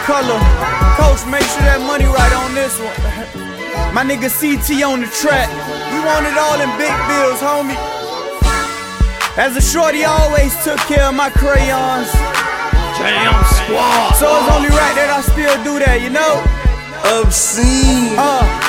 color. Coach, make sure that money right on this one. My nigga CT on the track. We want it all in big bills, homie. As a shorty, I always took care of my crayons. Damn squad. So it's only right that I still do that, you know? Obscene.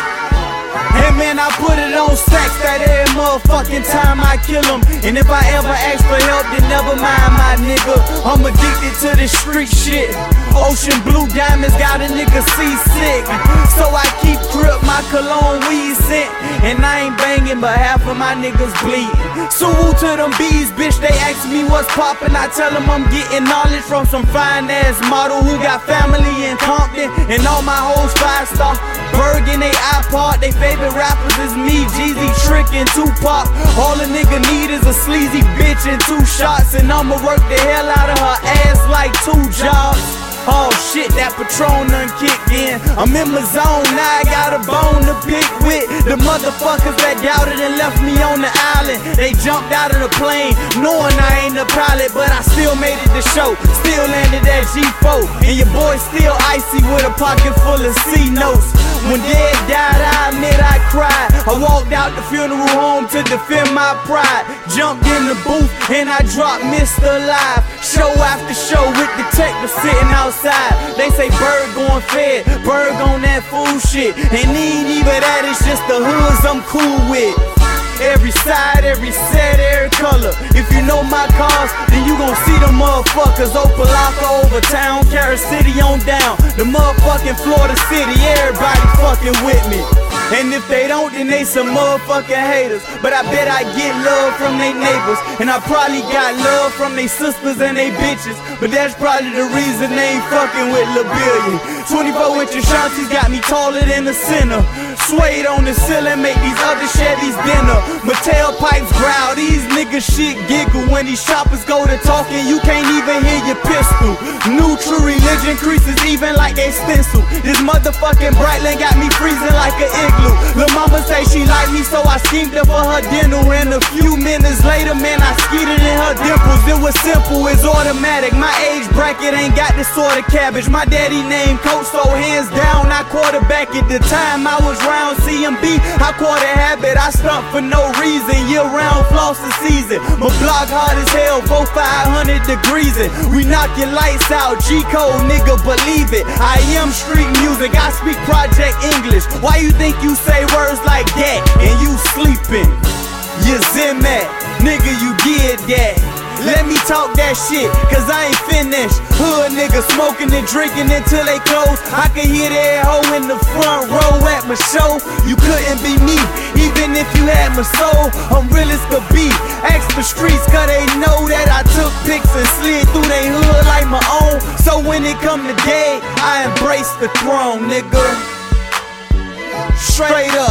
And man, I put it on stacks that every motherfucking time I kill them. And if I ever ask for help, then never mind my nigga. I'm addicted to this street shit. Ocean blue diamonds got a nigga seasick. So I keep crip my cologne weed scent. And I ain't banging, but half of my niggas bleeding. So woo to them bees, bitch, they ask me what's poppin'. I tell them I'm getting knowledge from some fine ass model who got family in Compton. And all my hoes 5-star. Berg in they iPod, they favorite rappers is me, Jeezy, Trick, and Tupac. All a nigga need is a sleazy bitch and 2 shots. And I'ma work the hell out of her ass like 2 jobs. Oh shit, that Patron done kicked in. I'm in my zone, now I got a bone to pick with. The motherfuckers that doubted and left me on the island, they jumped out of the plane, knowing I ain't the pilot, but I still made it to show. Still landed at G4, and your boy still icy with a pocket full of C notes. When Dad died, I admit I cried. I walked out the funeral home to defend my pride. Jumped in the booth and I dropped Mr. Live. Show after show with detectives sitting outside. They say Bird going fed, Bird on that fool shit. And ain't even that, it's just the hoods I'm cool with. Every side, every set, every color. If you know my cars, then you gon' see the motherfuckers. Opalaka over town, Carrot City on down. The motherfucking Florida City, everybody fucking with me. And if they don't, then they some motherfucking haters. But I bet I get love from they neighbors. And I probably got love from they sisters and they bitches. But that's probably the reason they ain't fucking with Lil Billion. 24-inch Ashanti's got me taller than the center. Suede on the ceiling, make these other Chevys dinner. Mattel pipes growl, these niggas shit giggle. When these shoppers go to talking, you can't even hear your pistol. Neutral religion creases even like they stencil. This motherfucking Brightland got me freezing like an igloo. Lil' mama say she like me, so I schemed her for her dinner. And a few minutes later, man, I skeeted in her dimples. It was simple, it's automatic. My age bracket ain't got this sort of cabbage. My daddy named Coach, so hands down, I quarterback at the time I was round CMB. I caught a habit, I stunt for no reason. Year round floss the season. My block hard as hell, 400-500 degrees in. We knock your lights out, G-code, nigga, believe it. I am street music, I speak Project English. Why you think you say words like that and you sleeping? You Zimat, nigga, you did that. Let me talk that shit, cause I ain't finished. Hood niggas smoking and drinking until they close. I can hear that hoe in the front row at my show. You couldn't be me, even if you had my soul. I'm real as could be. Ask the streets, cause they know that I took pics and slid through they hood like my own. So when it come to day, I embrace the throne, nigga. Straight up.